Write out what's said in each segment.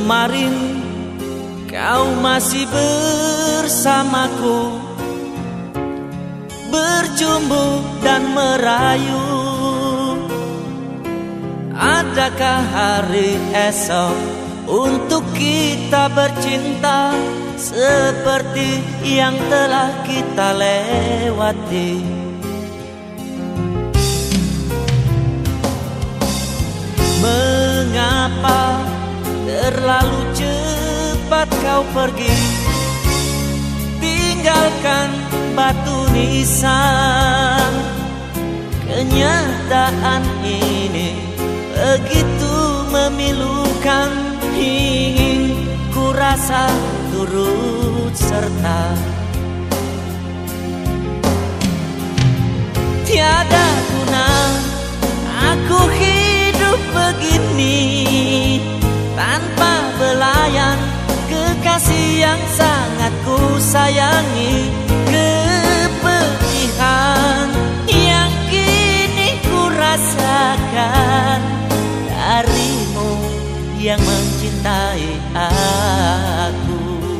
Kemarin kau masih bersamaku, berjumbu dan merayu. Adakah hari esok untuk kita bercinta seperti yang telah kita lewati? Mengapa terlalu cepat kau pergi, tinggalkan batu nisan? Kenyataan ini begitu memilukan, ingin ku rasa turut serta. Tiada guna aku hidup begini tanpa belayan kekasih yang sangat ku sayangi. Kepedihan yang kini ku rasakan darimu yang mencintai aku.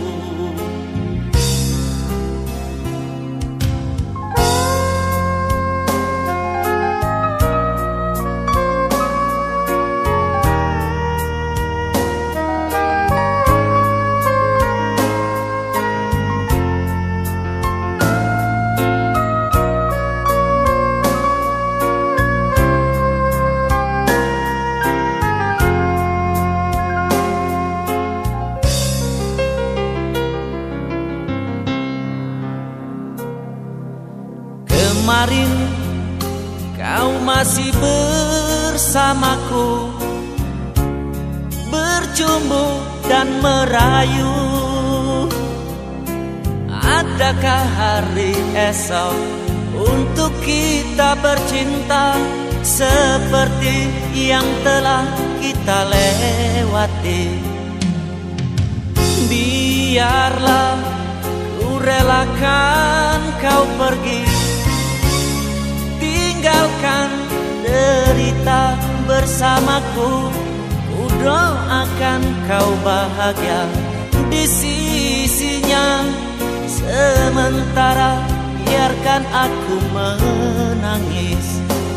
Kemarin kau masih bersamaku, berjumbu dan merayu. Adakah hari esok untuk kita bercinta seperti yang telah kita lewati? Biarlah ku relakan kau pergi, tinggalkan derita bersamaku. Ku doakan kau bahagia di sisinya, sementara biarkan aku menangis.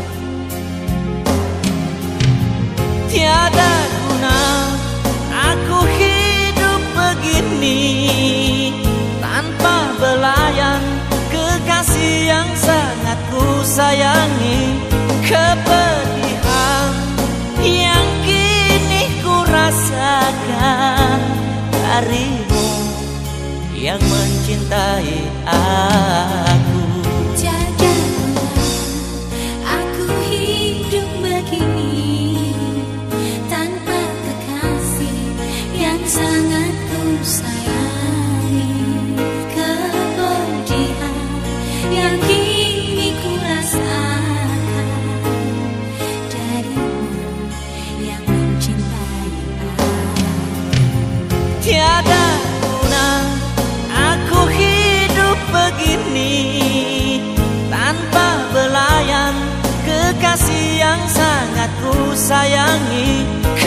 Tiada guna aku hidup begini tanpa belayan kekasih yang sangat ku sayangi. Kepedihan yang kini ku rasakan darimu yang mencintai aku. Janganlah aku hidup begini tanpa kekasih yang sangat ku sayangi. Kepedihan yang kini ku rasakan darimu yang mencintai aku. Tiada guna aku hidup begini tanpa belayan kekasih yang sangat ku sayangi.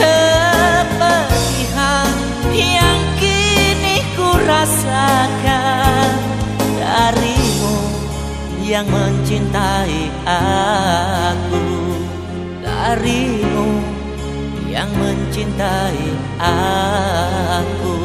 Kepedihan yang kini ku rasakan darimu yang mencintai aku. Darimu yang mencintai aku.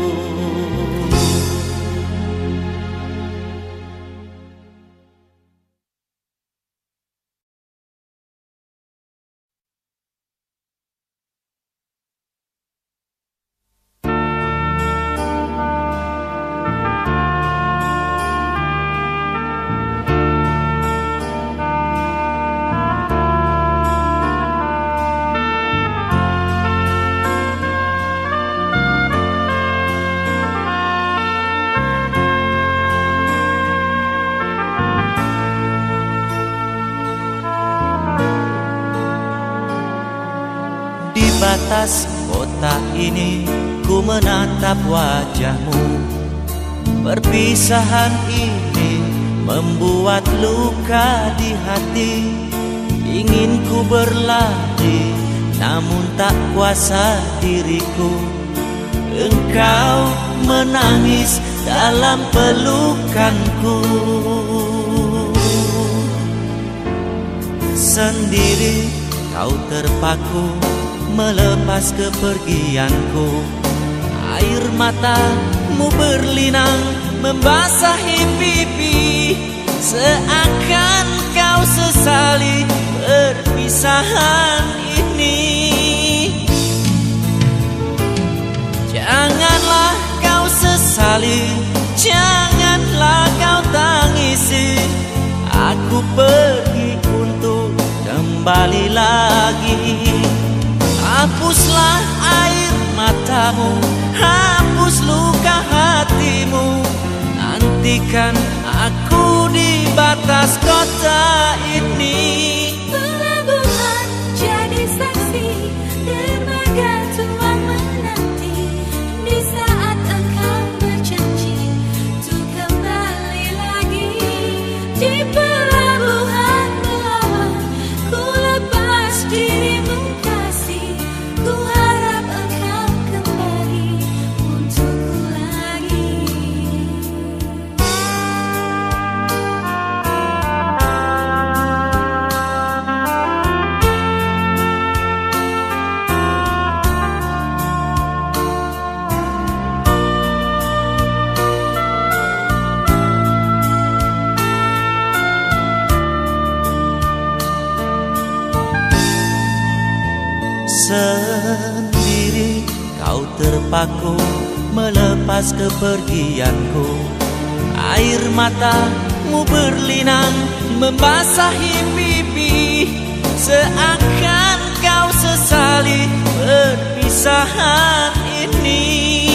Batas kota ini ku menatap wajahmu. Perpisahan ini membuat luka di hati. Ingin ku berlari namun tak kuasa diriku. kau menangis dalam pelukanku. Sendiri kau terpaku melepas kepergianku. Air matamu berlinang membasahi pipi, seakan kau sesali perpisahan ini. Janganlah kau sesali, janganlah kau tangisi. Aku pergi untuk kembali lagi. Hapuslah air matamu, hapus luka hatimu. Nantikan aku di batas kota ini. Pelabuhan jadi saksi, dermaga tua menanti. Di saat engkau berjanji untuk kembali lagi. Di pelabuhan Belawan ku lepas dirimu kasih. Ku harap engkau kembali untukku lagi. Sendiri kau terpaku melepas kepergianku. Air matamu berlinang membasahi pipi, seakan kau sesali perpisahan ini.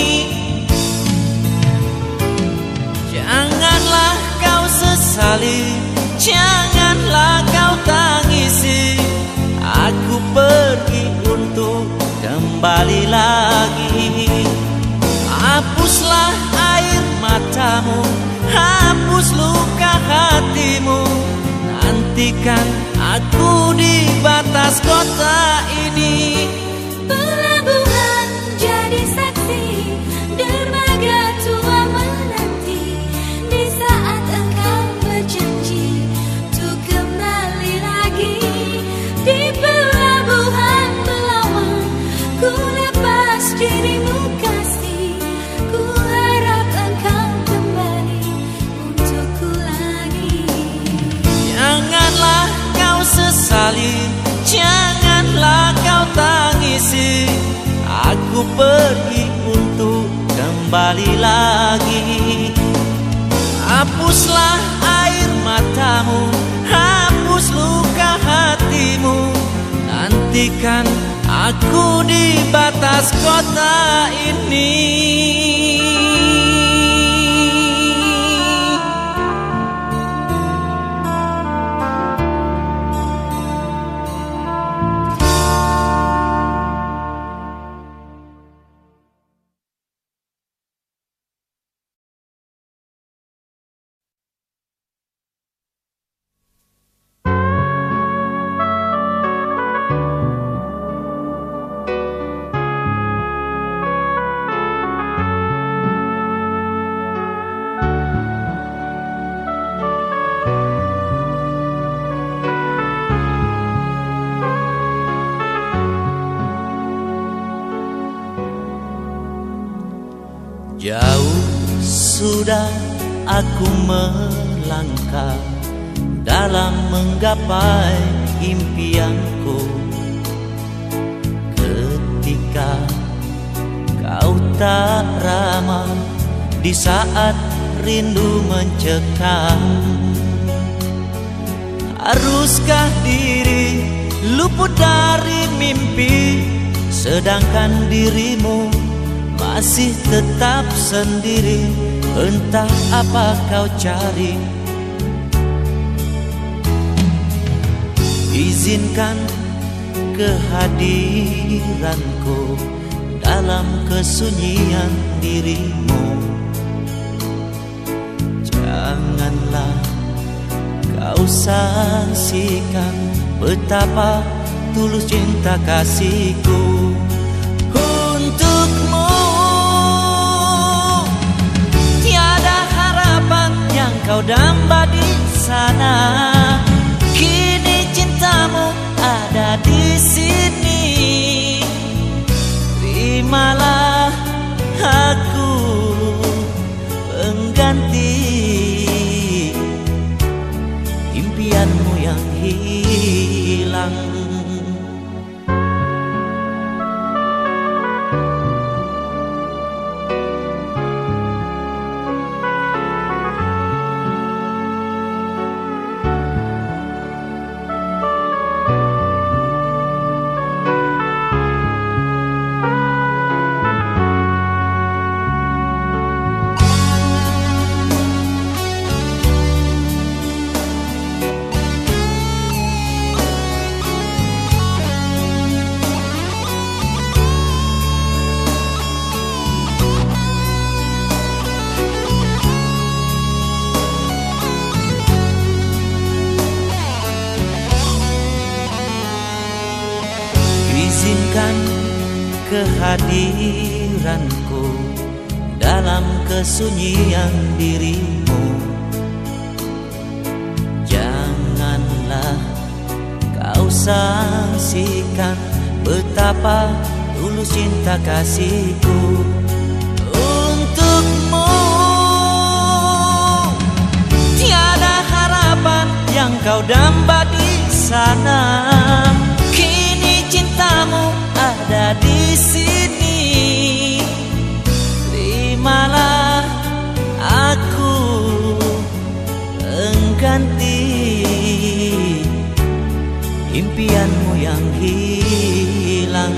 Janganlah kau sesali, janganlah kau tangisi. Aku pergi untuk kembali lagi. Hapuslah air matamu, hapus luka hatimu. Nantikan aku di batas kota ini. Pelabuhan jadi saksi, dermaga tua menanti. Di saat engkau berjanji untuk kembali lagi. Di pelabuhan Belawan ku lepas dirimu kasih. Ku harap engkau kembali untukku lagi. Janganlah kau sesali, janganlah kau tangisi. Aku pergi untuk kembali lagi. Hapuslah air matamu, hapus luka hatimu. Nantikan aku di batas kota ini. Jauh sudah aku melangkah dalam menggapai impianku. Ketika kau tak ramah di saat rindu mencekam, haruskah diri luput dari mimpi, sedangkan dirimu masih tetap sendiri? Entah apa kau cari. Izinkan kehadiranku dalam kesunyian dirimu. Janganlah kau saksikan betapa tulus cinta kasihku untukmu. kau damba di sana. Kini cintamu ada di sini. Terimalah aku pengganti impianmu yang hilang. Izinkan kehadiranku dalam kesunyian dirimu. Janganlah kau saksikan betapa tulus cinta kasihku untukmu. Tiada harapan yang kau damba di sana. Cintamu ada di sini. Terimalah aku pengganti impianmu yang hilang.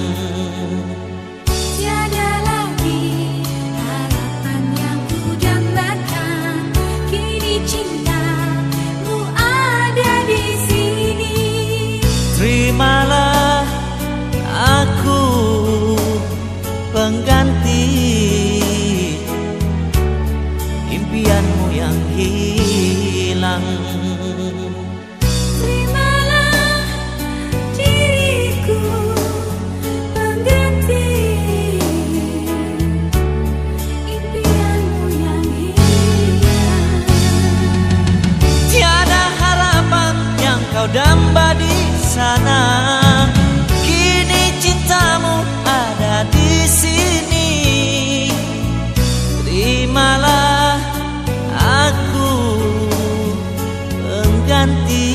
Tiada lagi harapan yang ku dambakan. Kini cintamu ada di sini. Terimalah aku pengganti impianmu yang hilang. Terimalah diriku pengganti impianmu yang hilang. Tiada harapan yang kau damba di sana. Cintamu ada di sini. Terimalah aku pengganti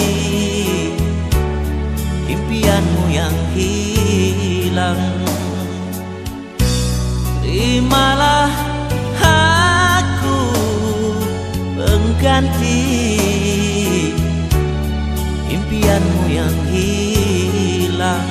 impianmu yang hilang. Terimalah aku pengganti impianmu yang hilang.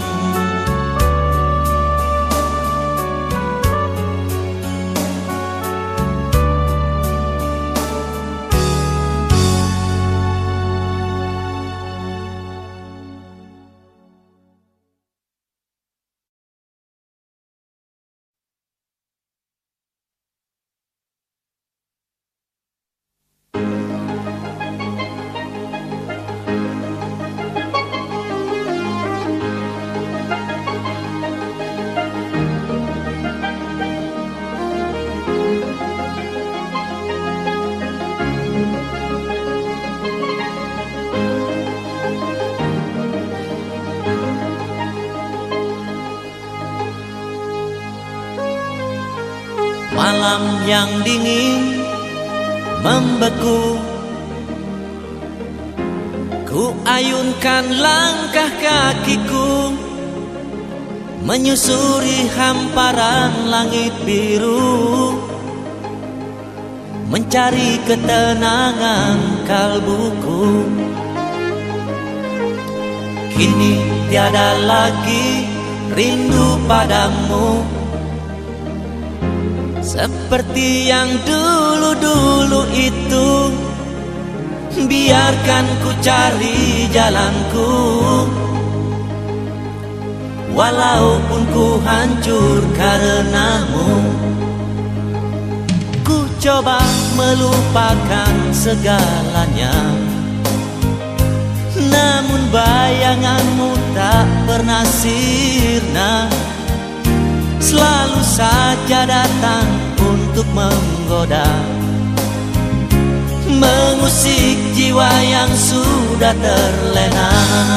Malam yang dingin membeku, ku ayunkan langkah kakiku menyusuri hamparan langit biru, mencari ketenangan kalbuku. Kini tiada lagi rindu padamu seperti yang dulu-dulu itu. Biarkan ku cari jalanku, walaupun ku hancur karenamu. Ku coba melupakan segalanya, namun bayanganmu tak pernah sirna. Selalu saja datang untuk menggoda, mengusik jiwa yang sudah terlena.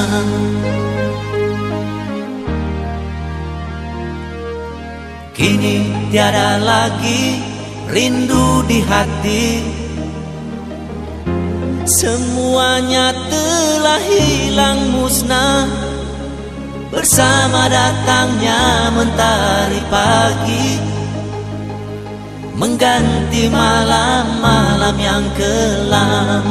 Kini tiada lagi rindu di hati, semuanya telah hilang musnah bersama datangnya mentari pagi, mengganti malam-malam yang kelam.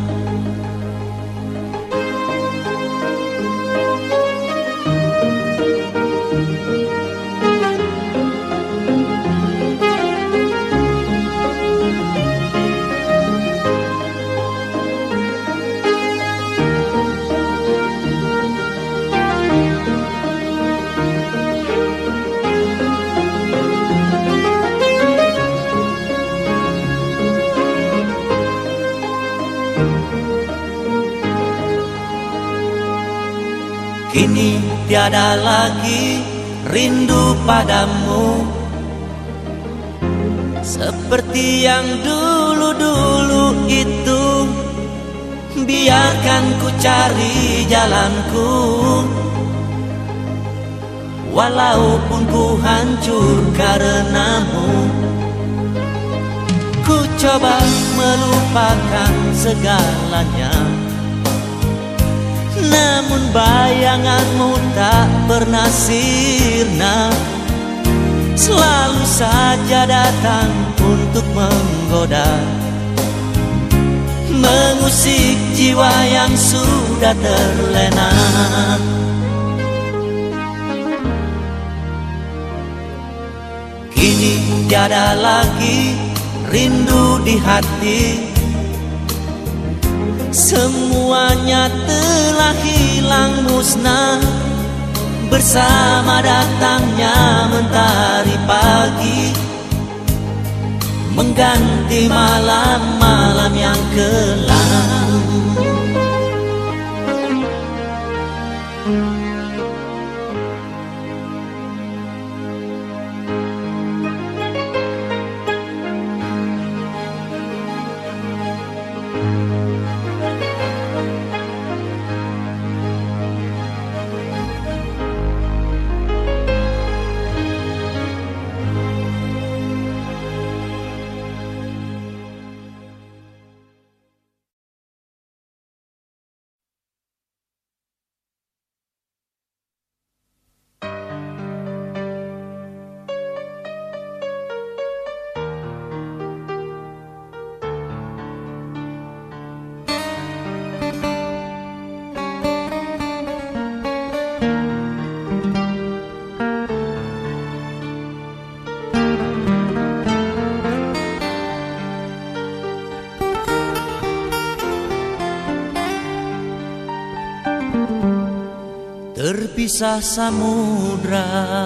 Kini tiada lagi rindu padamu, seperti yang dulu-dulu itu. Biarkan ku cari jalanku, walaupun ku hancur karenamu. Ku coba melupakan segalanya, namun bayanganmu tak pernah sirna, selalu saja datang untuk menggoda, mengusik jiwa yang sudah terlena. Kini tiada lagi rindu di hati, semuanya telah hilang musnah bersama datangnya mentari pagi, mengganti malam-malam yang kelam. Terpisah samudra,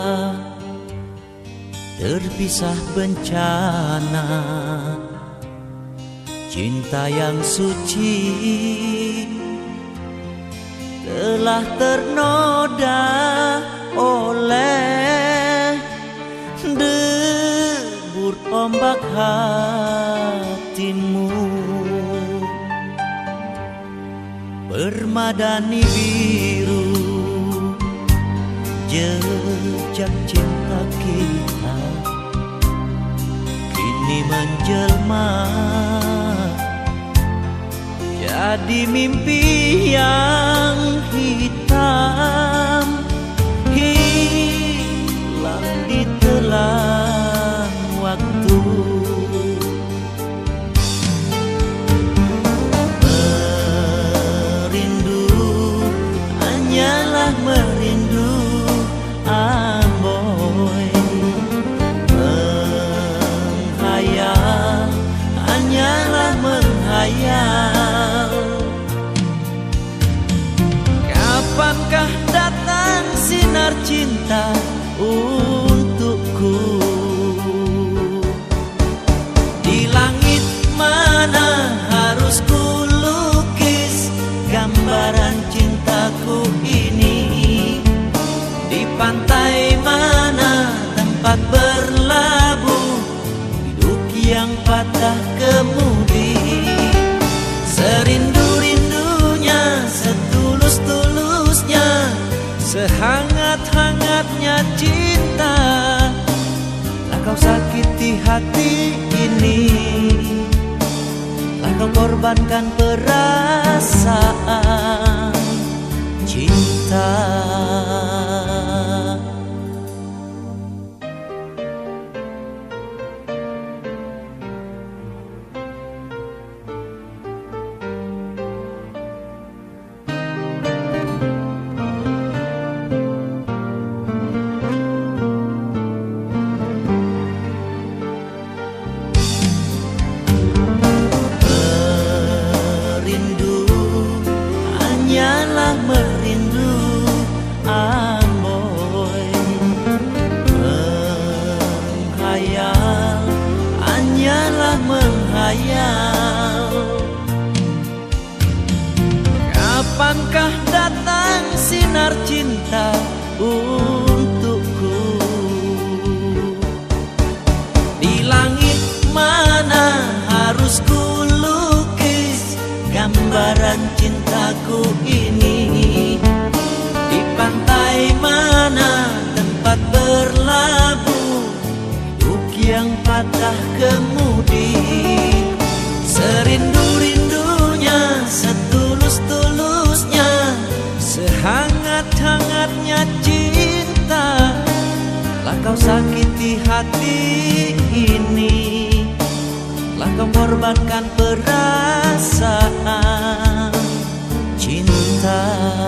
terpisah bencana, cinta yang suci telah ternoda oleh debur ombak hatimu. Permadani biru jejak cinta kita kini menjelma jadi mimpi yang hitam, hilang di telan waktu. Merindu hanyalah merindu, Amboy. Menghayal hanyalah menghayal. Kapankah datang sinar cinta untukku? Di langit mana harus ku lukis gambaran cintaku ini? Di pantai mana tempat berlabuh hidup yang patah kemudi? sakiti hati ini, lah kau korbankan perasaan cinta. Hanyalah merindu amboi, menghayal, hanyalah menghayal. Kapankah datang sinar cinta untukku? Di langit mana harus ku lukis gambaran cintaku ini? Di pantai mana tempat berlabuh hidup yang patah kemudi? Serindu-rindunya, setulus-tulusnya, sehangat-hangatnya cinta, lah kau sakiti hati ini, lah kau korbankan perasaan cinta.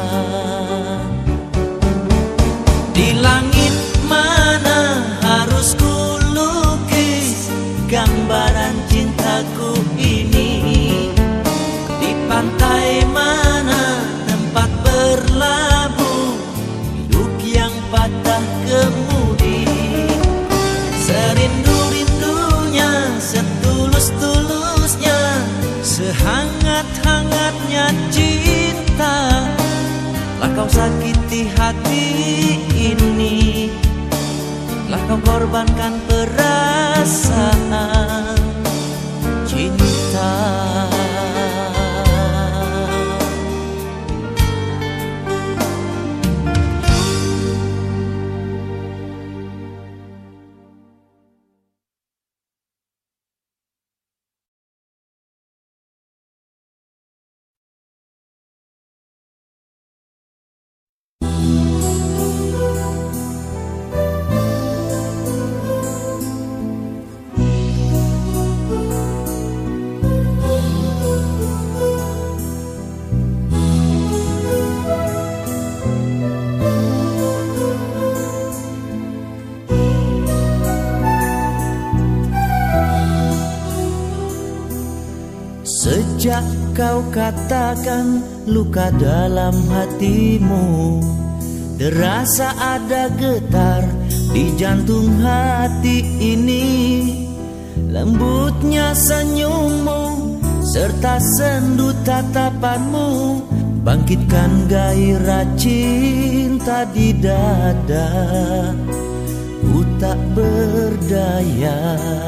Di langit mana harus ku lukis gambaran cintaku ini? Di pantai mana tempat berlabuh hidup yang patah kemudi? Serindu-rindunya, setulus-tulusnya, sehangat-hangatnya cinta, lah kau sakiti hati ini, lah kau korbankan perasaan cinta. Sejak kau katakan luka dalam hatimu, terasa ada getar di jantung hati ini. Lembutnya senyummu serta sendu tatapanmu bangkitkan gairah cinta di dada. Ku tak berdaya,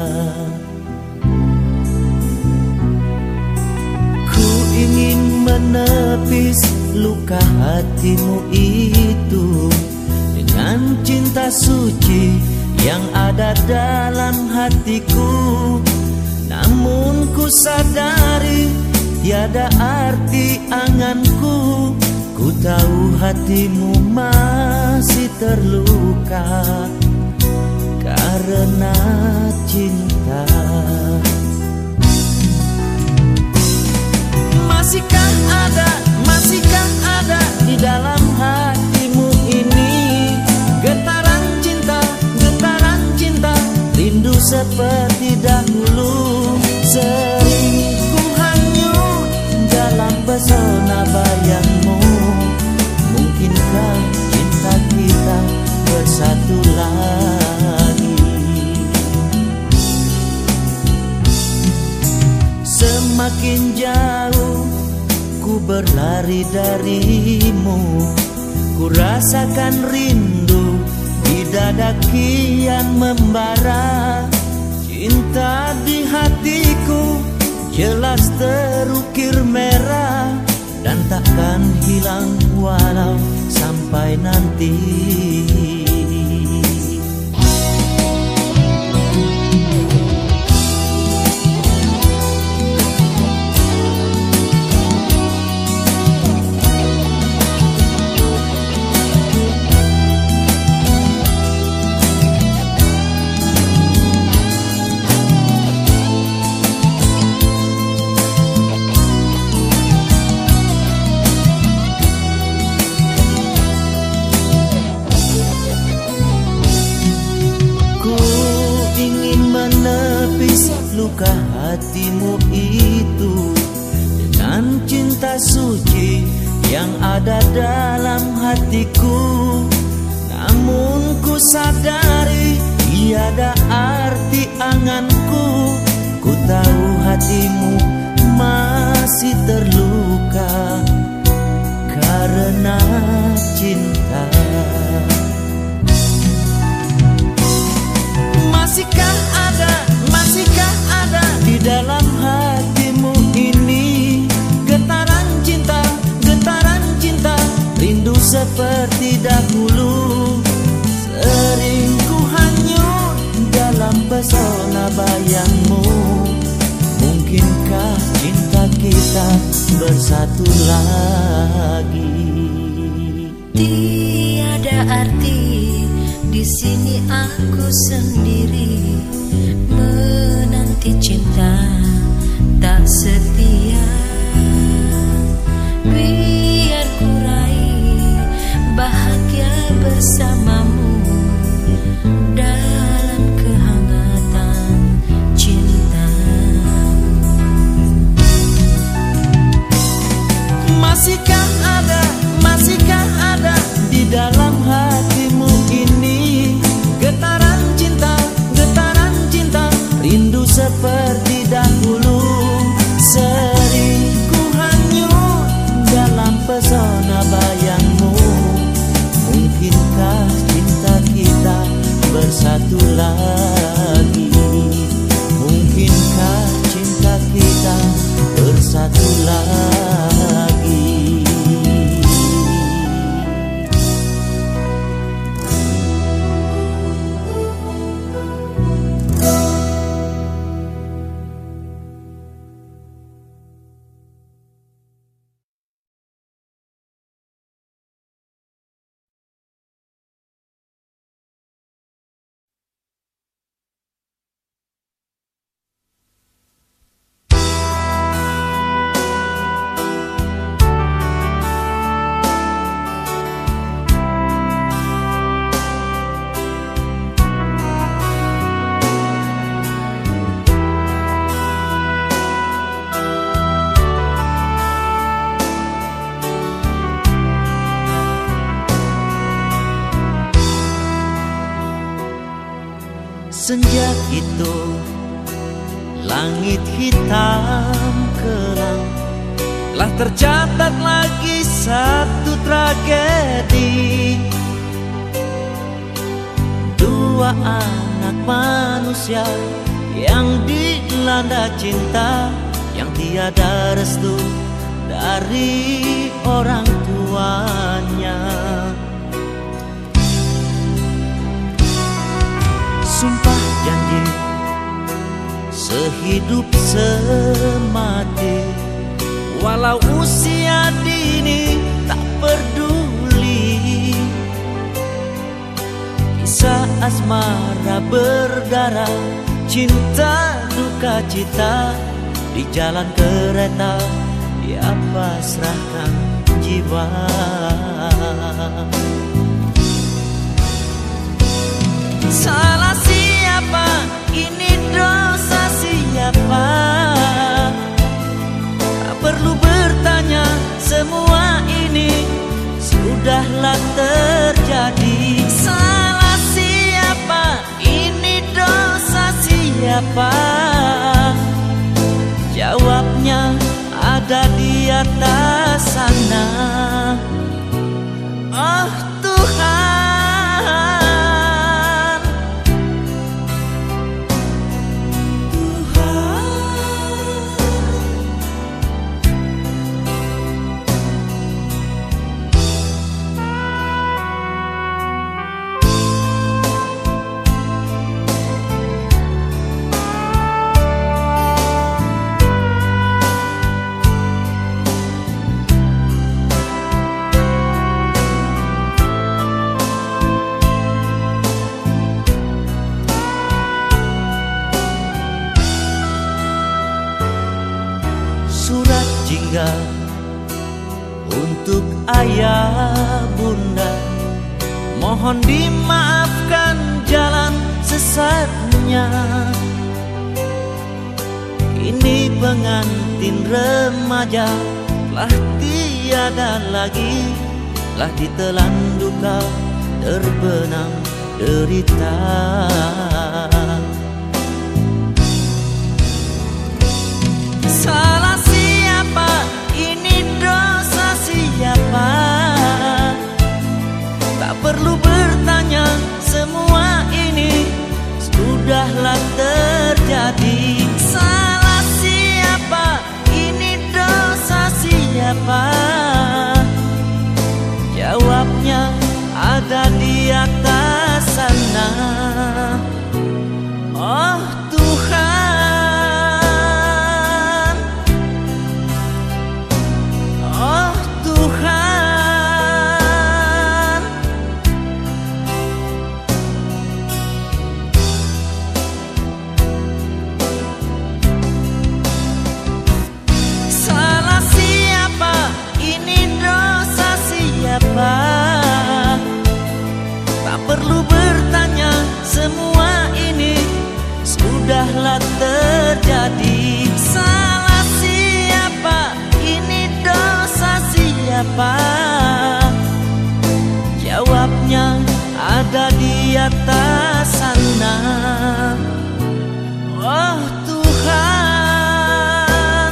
ingin menepis luka hatimu itu dengan cinta suci yang ada dalam hatiku. Namun ku sadari tiada arti anganku. Ku tahu hatimu masih terluka karena cinta. Masihkah ada di dalam hatimu ini getaran cinta, rindu seperti dahulu. Sering ku hanyut dalam pesona bayangmu. Mungkinkah cinta kita bersatu lagi? Semakin jauh ku berlari darimu, ku rasakan rindu di dada kian membara. Cinta di hatiku jelas terukir merah dan takkan hilang walau sampai nanti. buka hatimu itu dengan cinta suci yang ada dalam hatiku. Namun ku sadari tiada arti anganku. Ku tahu hatimu masih terluka karena cinta. Masihkah ada di dalam hatimu ini getaran cinta, rindu seperti dahulu. Sering ku hanyut dalam pesona bayangmu. Mungkinkah cinta kita bersatu lagi? Tiada arti di sini aku sendiri menanti cinta tak setia. Biar ku raih bahagia bersamamu dalam kehangatan cinta. Masihkah ada di dalam hatimu ini getaran cinta, rindu seperti dahulu. Sering ku hanyut dalam pesona bayangmu. Mungkinkah cinta kita bersatu lagi? Mungkinkah cinta kita bersatu lagi? Sejak itu langit hitam kelam, telah tercatat lagi satu tragedi. Dua anak manusia yang dilanda cinta, yang tiada restu dari orang tuanya. Sumpah janji sehidup semati, walau usia dini tak peduli. Kisah asmara berdarah, cinta duka cita, di jalan kereta dia pasrahkan jiwa. Salah siapa? Ini dosa siapa? Tak perlu bertanya, semua ini sudahlah terjadi. Salah siapa? Ini dosa siapa? Jawabnya ada di atas sana. Oh Tuhan, surat jingga untuk ayah bunda, mohon dimaafkan jalan sesatnya. Kini pengantin remaja telah tiada lagi, telah ditelan duka, terbenam derita. Salah siapa? Ini dosa siapa? Tak perlu bertanya, semua ini sudahlah terjadi. Salah siapa? Ini dosa siapa? Jawabnya ada di atas sana. Oh Tuhan, oh Tuhan. Salah siapa? Ini dosa siapa? Tak perlu bertanya, semua ini sudahlah terjadi. Salah siapa? Ini dosa siapa? Jawabnya ada di atas sana. Oh Tuhan,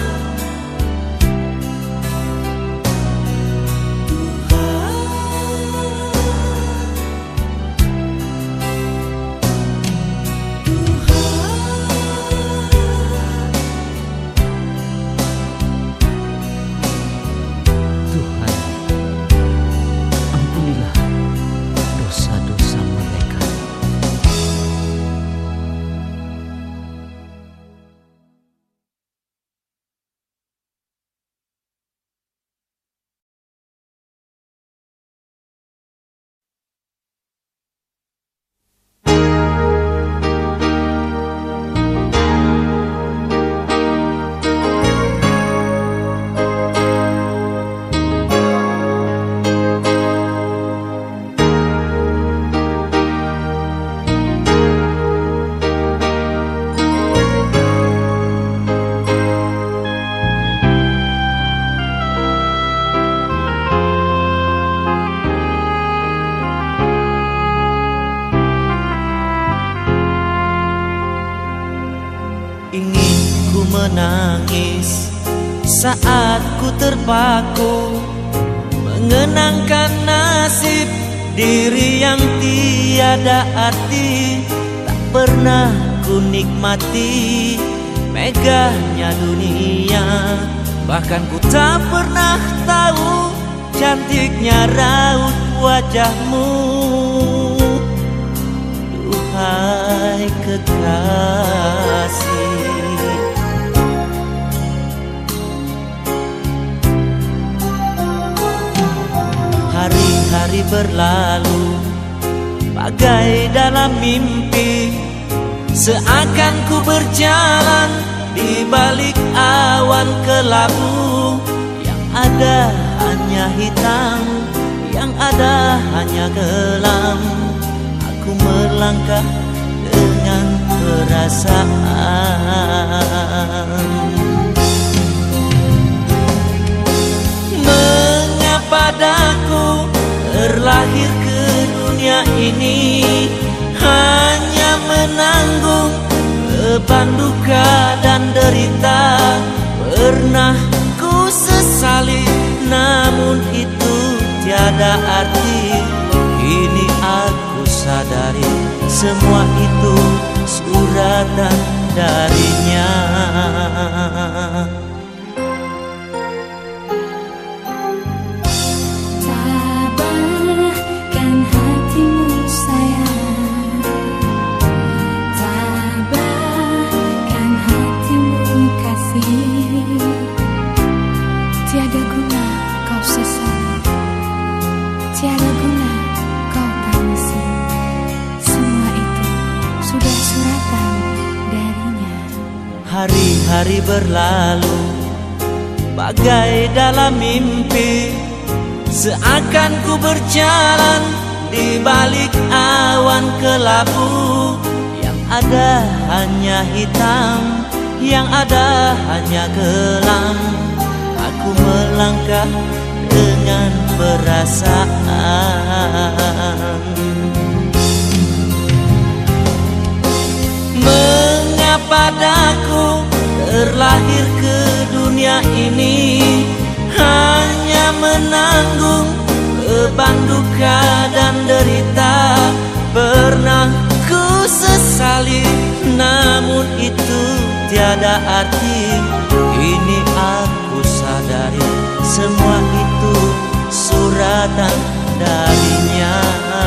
Tuhan, ampunilah dosa-dosa mereka. ingin ku menangis saat ku terpaku mengenangkan nasib diri yang tiada arti. Tak pernah ku nikmati megahnya dunia, bahkan ku tak pernah tahu cantiknya raut wajahmu. Duhai kekasih, hari-hari berlalu bagai dalam mimpi, seakan ku berjalan di balik awan kelabu. Yang ada hanya hitam, yang ada hanya kelam. Aku melangkah dengan perasaan. Mengapa daku terlahir ke dunia ini, hanya menanggung beban duka dan derita. Pernah ku sesali, namun itu tiada arti. Kini aku sadari, semua itu suratan darinya. Tabahkan hatimu sayang, tabahkan hatimu kasih. Tiada guna kau sesal, tiada guna kau tangisi. Semua itu sudah suratan darinya. Hari-hari berlalu bagai dalam mimpi, seakan ku berjalan di balik awan kelabu. Yang ada hanya hitam, yang ada hanya kelam. Aku melangkah dengan perasaan. Mengapa daku terlahir ke dunia ini, hanya menanggung beban duka dan derita. Pernah ku sesali, namun itu tiada arti. Kini aku sadari, semua itu suratan darinya.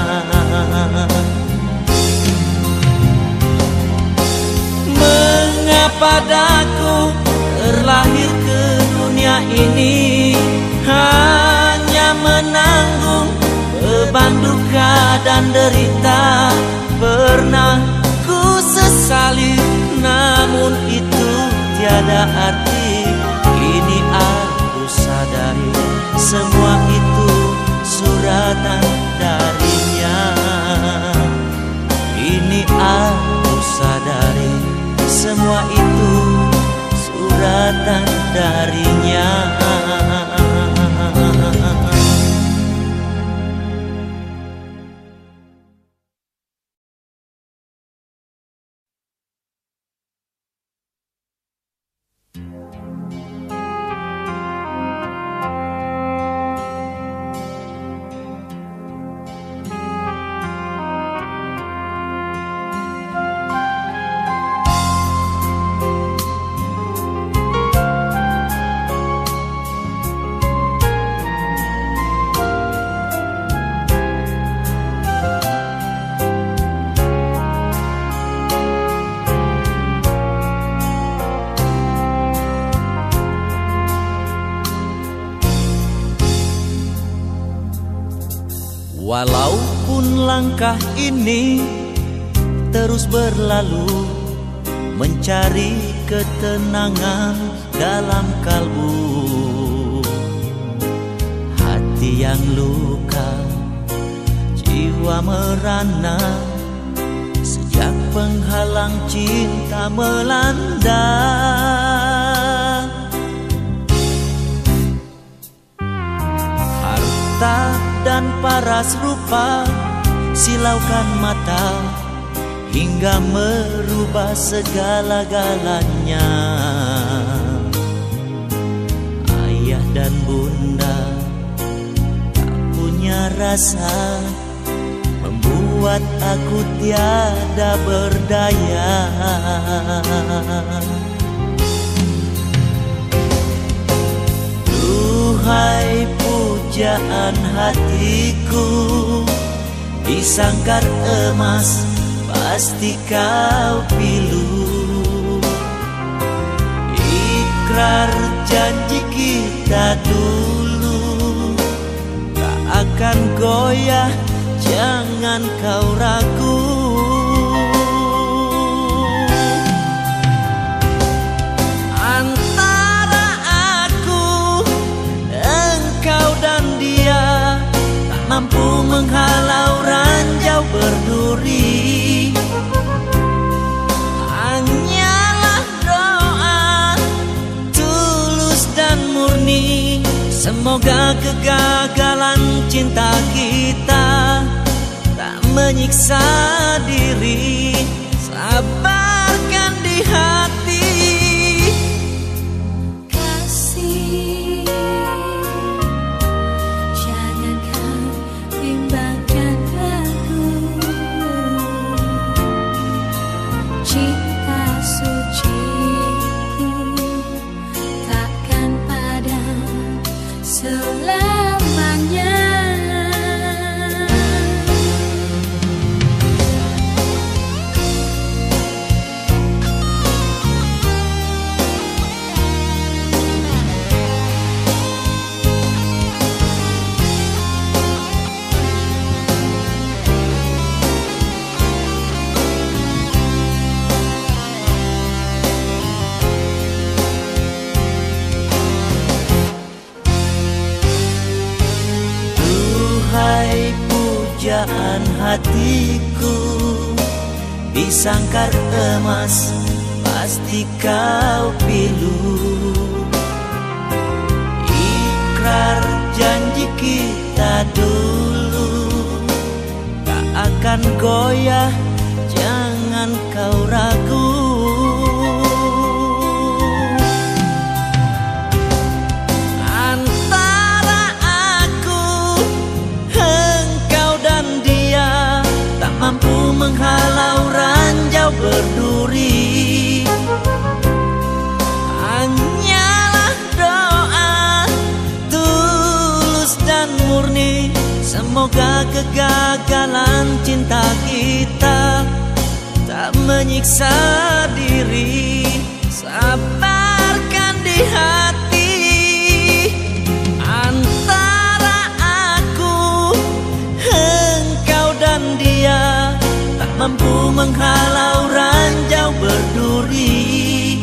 Mengapa daku terlahir ke dunia ini, hanya menanggung beban duka dan derita. Pernah ku sesali, namun itu tiada arti. Kini aku sadari, semua itu suratan darinya. Kini aku sadari, semua itu suratan darinya. Walaupun langkah ini terus berlalu, mencari ketenangan dalam kalbu. Hati yang luka, jiwa merana, sejak penghalang cinta melanda. Harta dan paras rupa silaukan mata, hingga merubah segala-galanya. Ayah dan bunda tak punya rasa, membuat aku tiada berdaya. Duhai pujaan hatiku, disangkar emas pasti kau pilu. Ikrar janji kita dulu tak akan goyah, jangan kau ragu. Antara aku, engkau dan dia, tak mampu menghalau ranjau berduri. Hanyalah doa tulus dan murni, semoga kegagalan cinta kita tak menyiksa diri. Sabarkan di hati, kasih, jangan kau bimbangkan aku. Cinta suciku takkan padam selamanya. Duhai pujaan hatiku, disangkar emas pasti mesti kau pilu. Ikrar janji kita dulu tak akan goyah, jangan kau ragu. Antara aku, engkau dan dia tak mampu menghalau ranjau berduri. Hanyalah doa tulus dan murni, semoga kegagalan cinta kita tak menyiksa diri. Sabarkan di hati. Antara aku, engkau dan dia tak mampu menghalau ranjau berduri.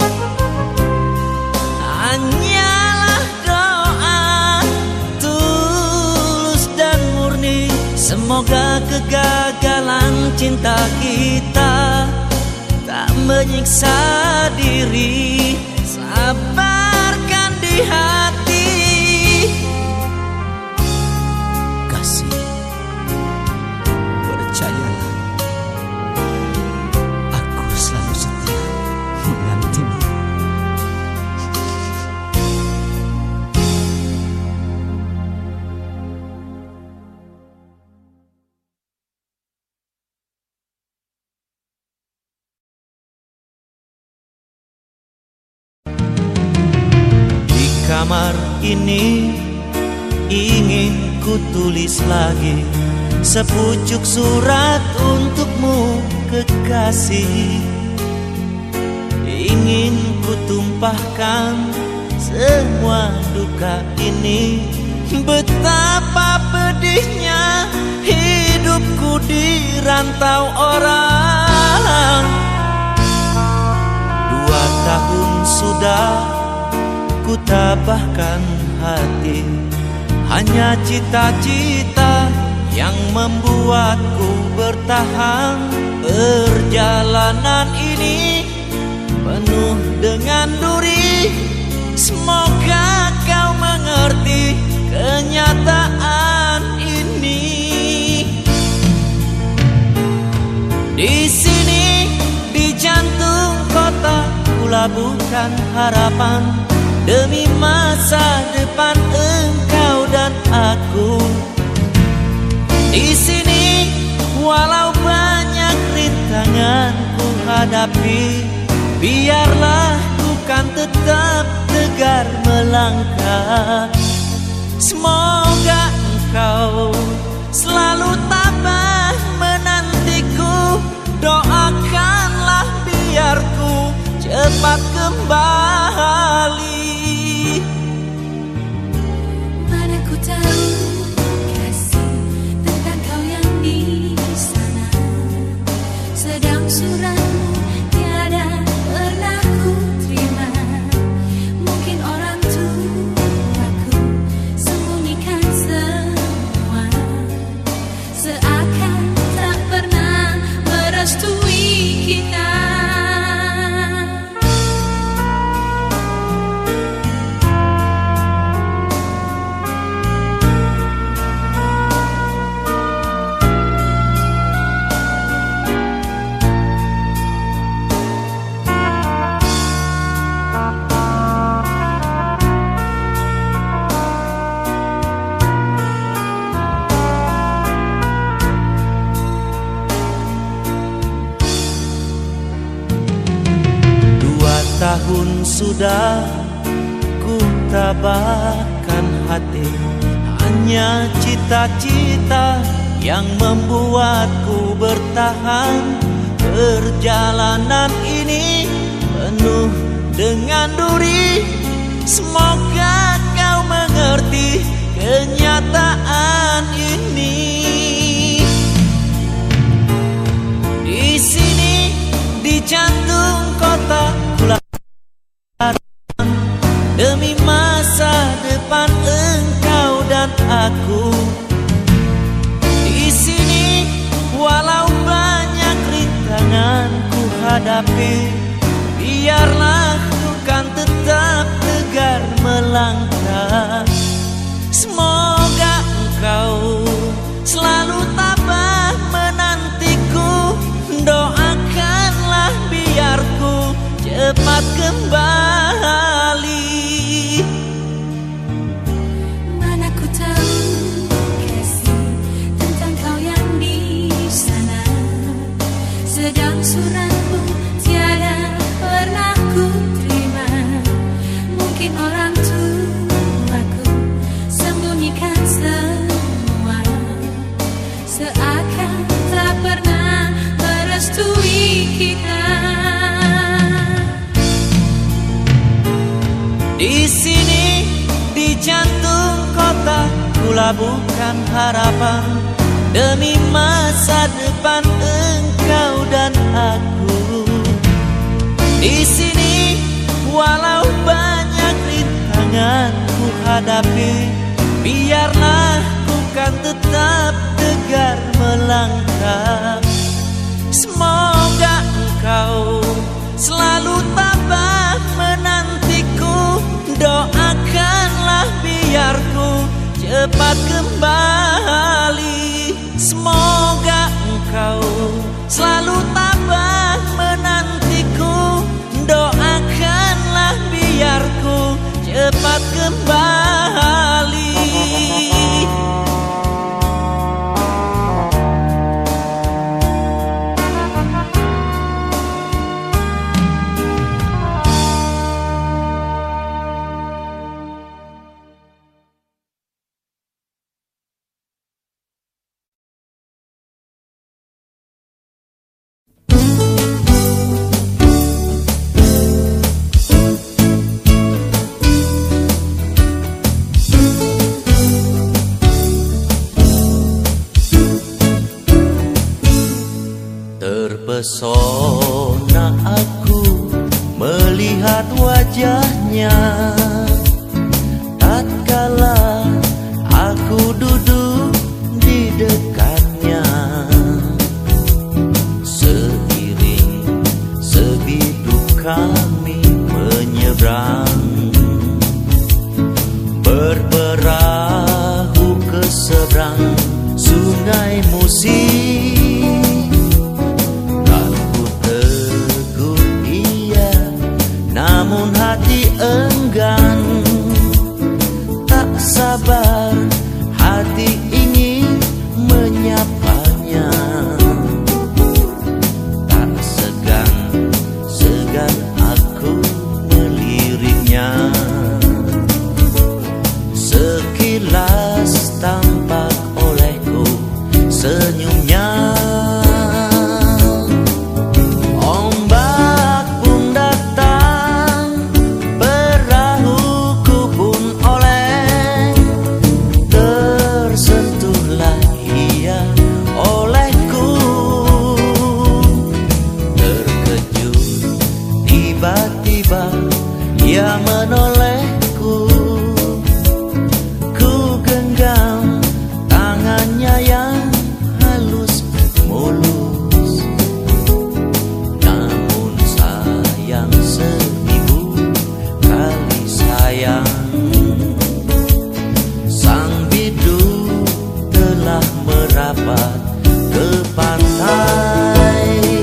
Hanyalah doa tulus dan murni, semoga kegagalan cinta kita tak menyiksa diri. Sabarkan di hati. Kasih, percayalah, aku selalu setia menantimu. Di kamar ini ingin ku tulis lagi sepucuk surat untukmu kekasih. Ingin ku tumpahkan semua duka ini, betapa pedihnya hidupku di rantau orang. 2 tahun sudah ku tabahkan hati, hanya cita-cita yang membuatku bertahan. Perjalanan ini penuh dengan duri, semoga kau mengerti kenyataan ini. Di sini, di jantung kota, ku labuhkan harapan demi masa depan engkau dan aku. Di sini, walau banyak rintangan ku hadapi, biarlah ku kan tetap tegar melangkah. Semoga engkau selalu tabah menantiku, doakanlah biar ku cepat kembali. Mana ku tahu kasih tentang kau yang di sana, sedang suratmu tiada pernah ku terima. Mungkin orang tuaku sembunyikan semua, seakan tak pernah merestui kita. Tahun sudah ku tabahkan hati, hanya cita-cita yang membuatku bertahan. Perjalanan ini penuh dengan duri, semoga kau mengerti kenyataan ini. Di sini, di jantung kota, demi masa depan engkau dan aku. Di sini, walau banyak rintangan ku hadapi, biarlah cepat kembali. Mana ku tahu kasih tentang kau yang di sana. Sedang suratmu tiada pernah ku terima. Mungkin orang tuaku sembunyikan semua, seakan tak pernah merestui kita. Di sini, di jantung kota, ku labuhkan harapan demi masa depan engkau dan aku. Di sini, walau banyak rintangan ku hadapi, biarlah ku kan tetap tegar melangkah. Semoga engkau selalu tabah menantiku, doakanlah biar ku cepat kembali. Semoga engkau selalu tabah menantiku, doakanlah biar ku cepat kembali. Terpesona aku melihat wajahnya tatkala aku duduk di dekatnya. Seiring sehidup kami menyeberang, berperahu ke seberang sungai Musi. Namun hati enggan, tak sabar hati ingin menyapanya. Tak segan aku meliriknya. Sekilas tampak olehku senyumnya. Ia menolehku, ku genggam tangannya yang halus mulus. Namun sayang seribu kali sayang, sang biduk telah merapat ke pantai.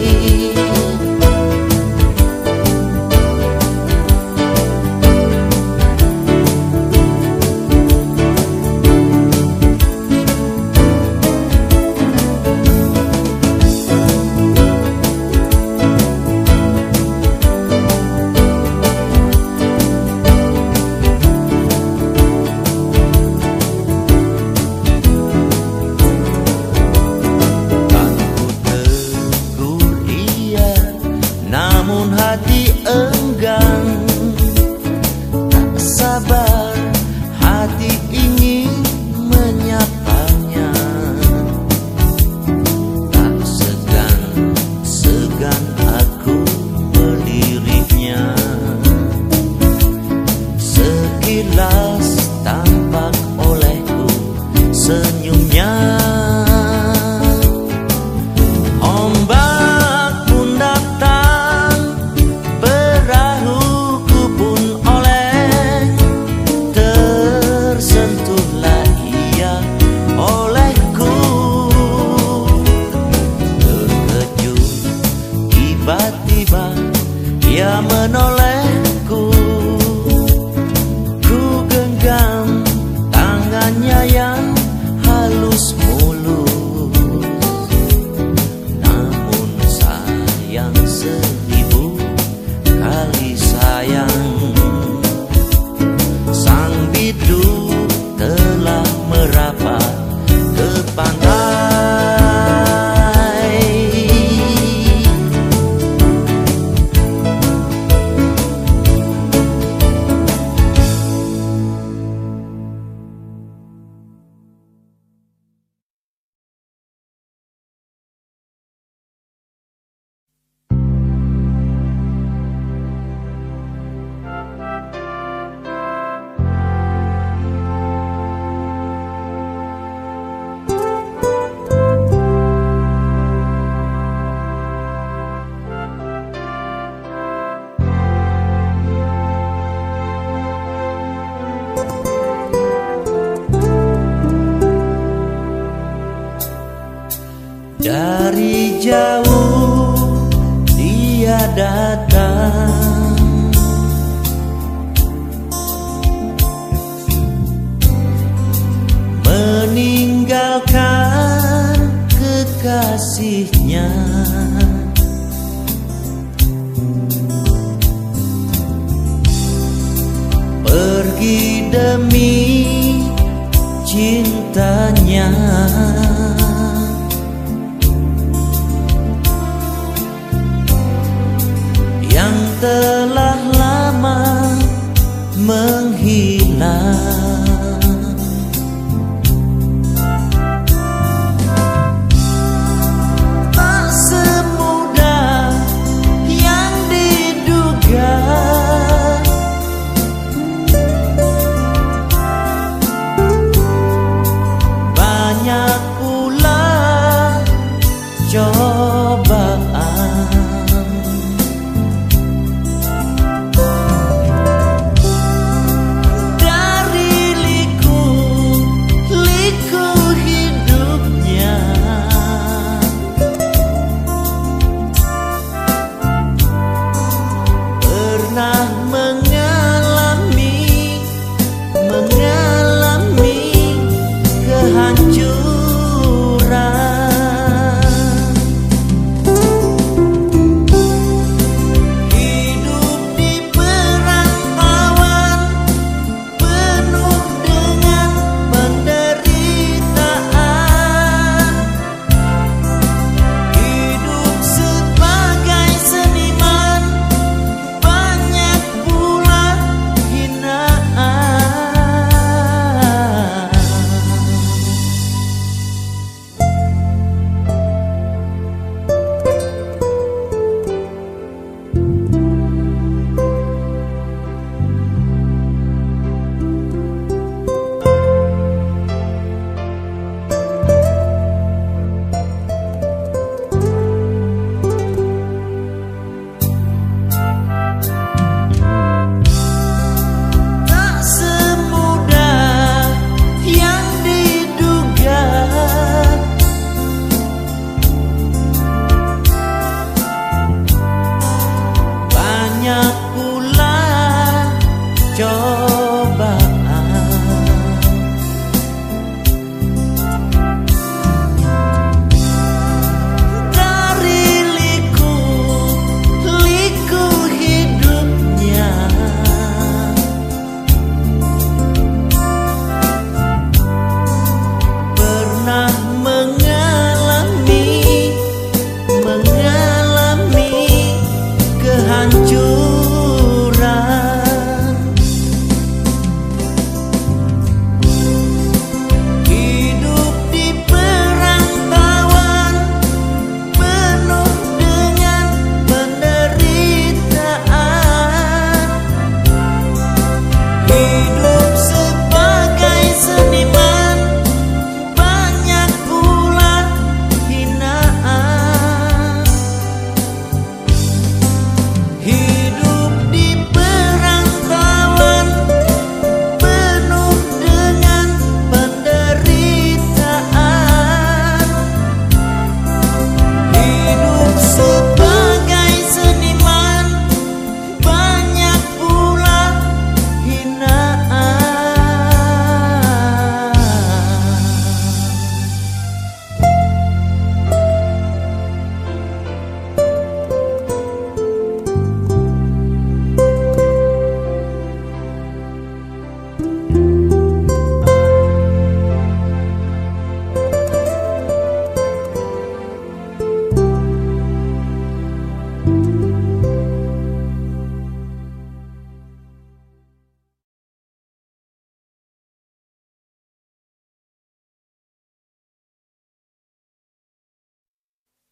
Namun hati enggan, tak sabar hati ingin menyapanya. Tak segan aku meliriknya. Sekilas tampak olehku senyumnya. Ia menolak menolehku. Ku genggam tangannya yang halus mulus, namun sayang 1000 kali sayang. Sang bidu telah merapat ke pantai. Dari jauh dia datang, meninggalkan kekasihnya. Pergi demi cintanya. Yang telah lama menghilang. Tak semudah yang diduga. Banyak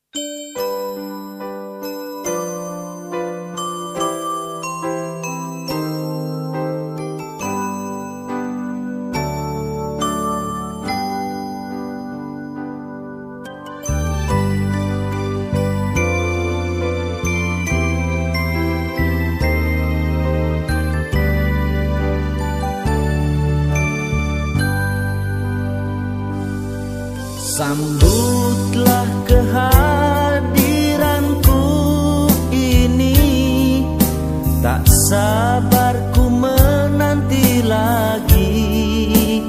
Sambutlah kehadiranku ini, tak sabar ku menanti lagi.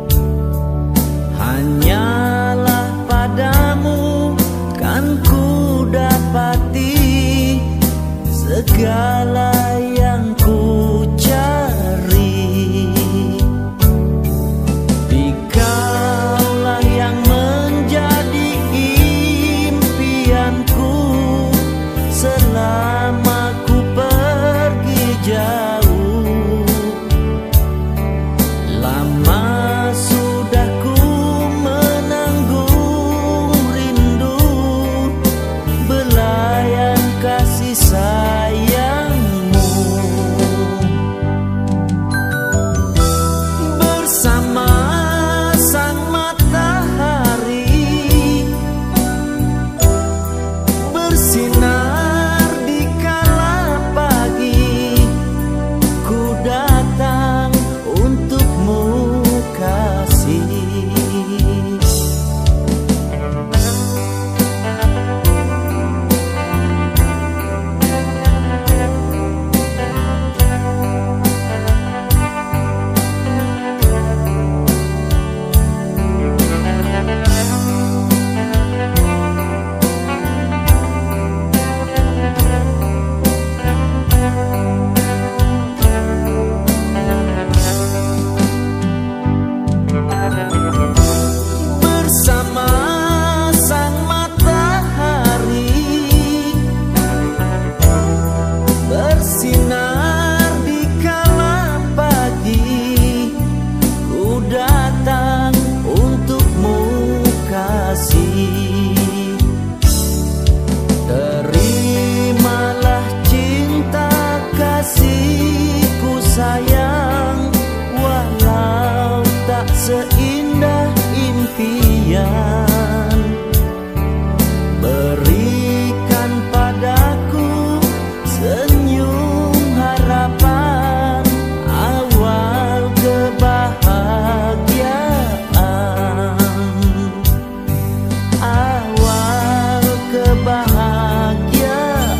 Hanyalah padamu kan ku dapati segala yang ku cari. Dikaulah yang menjadi impianku selama ku pergi jauh. Lama sudah ku menanggung rindu belayan kasih sayangmu. Bersama sang matahari bersinar di kala pagi, ku datang untukmu kasih. Bersama sang matahari bersinar di kala pagi, ku datang untukmu kasih. Terimalah cinta kasihku sayang, walau tak seindah impian. Berikan padaku senyum harapan, awal kebahagiaan, awal kebahagiaan.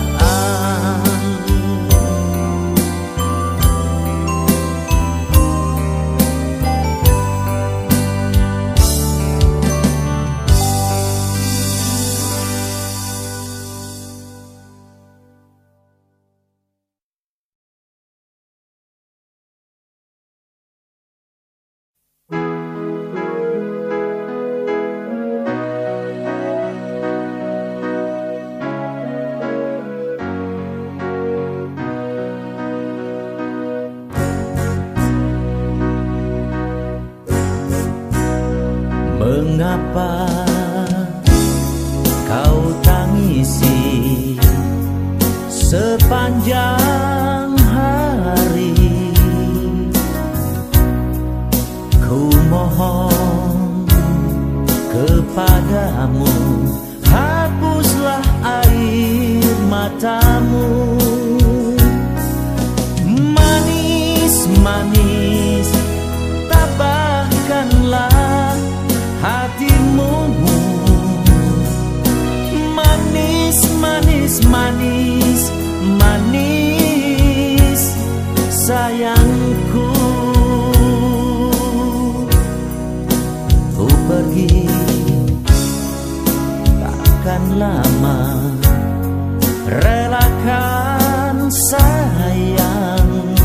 Mengapa kau tangisi sepanjang hari? Ku mohon kepadamu, hapuslah air matamu. Manis-manis, tabahkanlah hatimu. Manis, manis, manis, manis, sayangku. Ku pergi takkan lama, relakan sayang.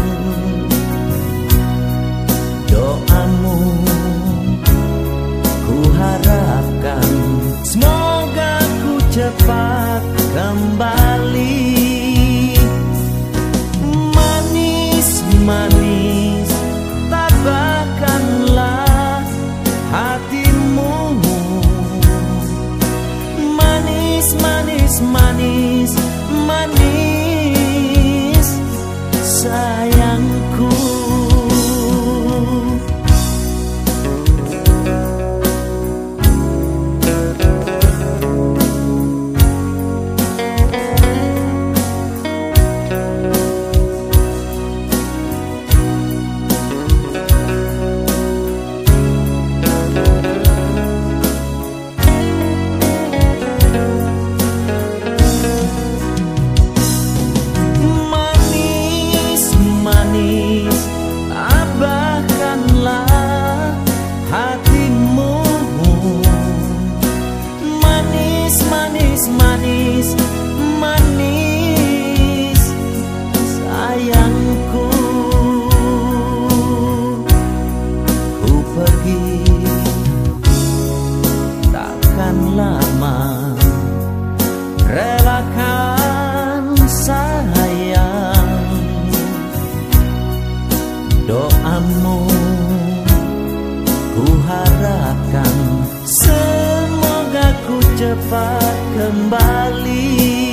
Doamu ku harapkan, semoga ku cepat kembali. Manis, manis, doamu ku harapkan, semoga ku cepat kembali.